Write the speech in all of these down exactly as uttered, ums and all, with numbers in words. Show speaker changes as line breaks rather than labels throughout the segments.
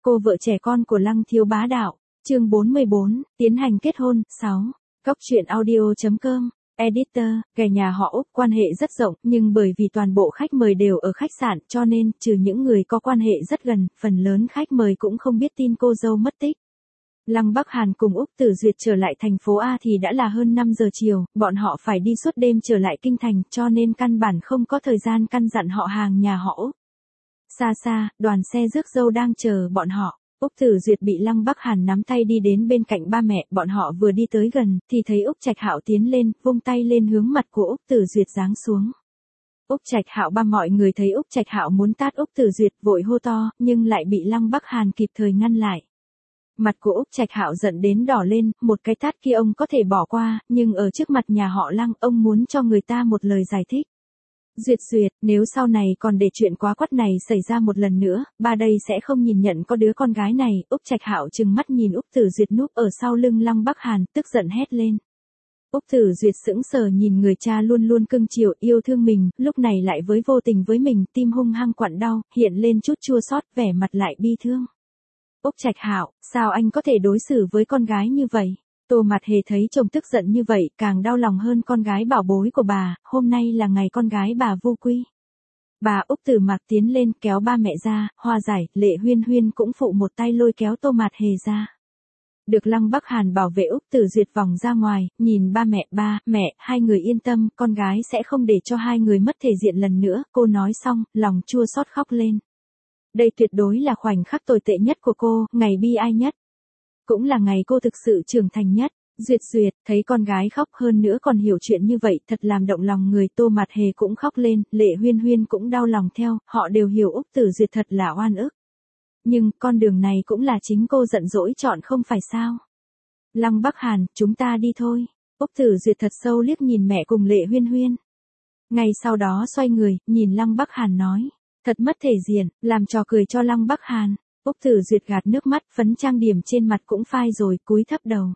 cô vợ trẻ con của Lăng Thiếu Bá Đạo. Chương bốn mươi bốn, tiến hành kết hôn. sáu. Cốc truyện audio.com. Editor, kẻ nhà họ Úc quan hệ rất rộng, nhưng bởi vì toàn bộ khách mời đều ở khách sạn cho nên, trừ những người có quan hệ rất gần, phần lớn khách mời cũng không biết tin cô dâu mất tích. Lăng Bắc Hàn cùng Úc Tử Duyệt trở lại thành phố A thì đã là hơn năm giờ chiều, bọn họ phải đi suốt đêm trở lại kinh thành cho nên căn bản không có thời gian căn dặn họ hàng nhà họ Úc. Xa xa, đoàn xe rước dâu đang chờ bọn họ. Úc Tử Duyệt bị Lăng Bắc Hàn nắm tay đi đến bên cạnh ba mẹ, bọn họ vừa đi tới gần, thì thấy Úc Trạch Hạo tiến lên, vung tay lên hướng mặt của Úc Tử Duyệt giáng xuống. Úc Trạch Hạo ba mọi người thấy Úc Trạch Hạo muốn tát Úc Tử Duyệt vội hô to, nhưng lại bị Lăng Bắc Hàn kịp thời ngăn lại. Mặt của Úc Trạch Hạo giận đến đỏ lên, một cái tát kia ông có thể bỏ qua, nhưng ở trước mặt nhà họ Lăng, ông muốn cho người ta một lời giải thích. Duyệt Duyệt, nếu sau này còn để chuyện quá quắt này xảy ra một lần nữa, ba đây sẽ không nhìn nhận có đứa con gái này. Úc Trạch Hạo trừng mắt nhìn Úc Tử Duyệt núp ở sau lưng Lăng Bắc Hàn, tức giận hét lên. Úc Tử Duyệt sững sờ nhìn người cha luôn luôn cưng chiều yêu thương mình, lúc này lại với vô tình với mình, tim hung hăng quặn đau, hiện lên chút chua xót, vẻ mặt lại bi thương. Úc Trạch Hạo, sao anh có thể đối xử với con gái như vậy? Tô Mặt Hề thấy chồng tức giận như vậy, càng đau lòng hơn con gái bảo bối của bà, hôm nay là ngày con gái bà vu quy. Bà Úc Tử Mạc tiến lên kéo ba mẹ ra, hòa giải, Lệ Huyên Huyên cũng phụ một tay lôi kéo Tô Mặt Hề ra. Được Lăng Bắc Hàn bảo vệ Úc Tử Duyệt vòng ra ngoài, nhìn ba mẹ, ba, mẹ, hai người yên tâm, con gái sẽ không để cho hai người mất thể diện lần nữa, cô nói xong, lòng chua xót khóc lên. Đây tuyệt đối là khoảnh khắc tồi tệ nhất của cô, ngày bi ai nhất. Cũng là ngày cô thực sự trưởng thành nhất. Duyệt Duyệt, thấy con gái khóc hơn nữa còn hiểu chuyện như vậy, thật làm động lòng người. Tô Mặt Hề cũng khóc lên, Lệ Huyên Huyên cũng đau lòng theo, họ đều hiểu Úc Tử Duyệt thật là oan ức. Nhưng, con đường này cũng là chính cô giận dỗi chọn không phải sao? Lăng Bắc Hàn, chúng ta đi thôi. Úc Tử Duyệt thật sâu liếc nhìn mẹ cùng Lệ Huyên Huyên. Ngay sau đó xoay người, nhìn Lăng Bắc Hàn nói. Thật mất thể diện, làm trò cười cho Lăng Bắc Hàn. Úc Tử Duyệt gạt nước mắt, phấn trang điểm trên mặt cũng phai rồi, cúi thấp đầu.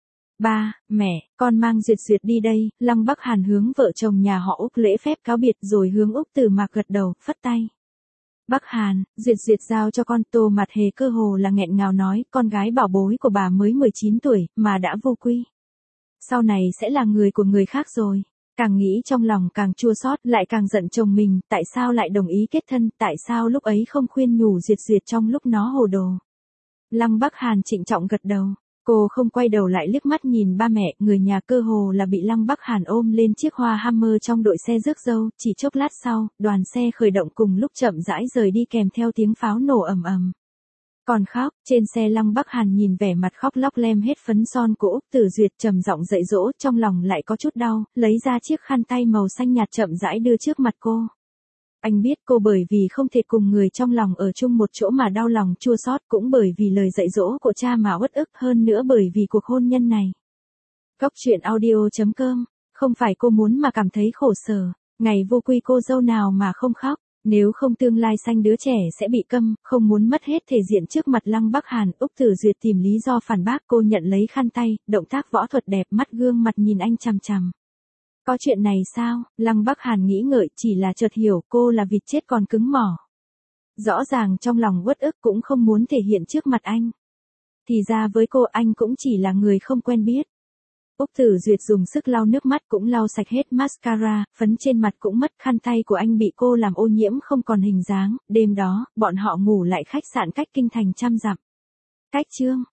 Ba, mẹ, con mang Duyệt Duyệt đi đây. Lăng Bắc Hàn hướng vợ chồng nhà họ Úc lễ phép cáo biệt rồi hướng Úc Tử Mạc gật đầu, phất tay. Bắc Hàn, Duyệt Duyệt giao cho con. Tô Mặt Hề cơ hồ là nghẹn ngào nói, con gái bảo bối của bà mới mười chín tuổi, mà đã vô quy. Sau này sẽ là người của người khác rồi. Càng nghĩ trong lòng càng chua xót, lại càng giận chồng mình, tại sao lại đồng ý kết thân, tại sao lúc ấy không khuyên nhủ Duyệt Duyệt trong lúc nó hồ đồ. Lăng Bắc Hàn trịnh trọng gật đầu, cô không quay đầu lại liếc mắt nhìn ba mẹ, người nhà cơ hồ là bị Lăng Bắc Hàn ôm lên chiếc hoa Hammer trong đội xe rước dâu, chỉ chốc lát sau, đoàn xe khởi động cùng lúc chậm rãi rời đi kèm theo tiếng pháo nổ ầm ầm. Còn khóc, trên xe Lăng Bắc Hàn nhìn vẻ mặt khóc lóc lem hết phấn son của Úc Tử Duyệt trầm giọng dạy dỗ, trong lòng lại có chút đau, lấy ra chiếc khăn tay màu xanh nhạt chậm rãi đưa trước mặt cô. Anh biết cô bởi vì không thể cùng người trong lòng ở chung một chỗ mà đau lòng chua xót, cũng bởi vì lời dạy dỗ của cha mà uất ức, hơn nữa bởi vì cuộc hôn nhân này. Cốc truyện audio.com, không phải cô muốn mà cảm thấy khổ sở, ngày vô quy cô dâu nào mà không khóc. Nếu không tương lai xanh đứa trẻ sẽ bị câm, không muốn mất hết thể diện trước mặt Lăng Bắc Hàn. Úc Tử Duyệt tìm lý do phản bác, cô nhận lấy khăn tay, động tác võ thuật đẹp, mắt gương mặt nhìn anh chằm chằm. Có chuyện này sao? Lăng Bắc Hàn nghĩ ngợi, chỉ là chợt hiểu cô là vịt chết còn cứng mỏ. Rõ ràng trong lòng uất ức cũng không muốn thể hiện trước mặt anh. Thì ra với cô anh cũng chỉ là người không quen biết. Úc Tử Duyệt dùng sức lau nước mắt cũng lau sạch hết mascara, phấn trên mặt cũng mất, khăn tay của anh bị cô làm ô nhiễm không còn hình dáng. Đêm đó, bọn họ ngủ lại khách sạn cách kinh thành trăm dặm. Cách chương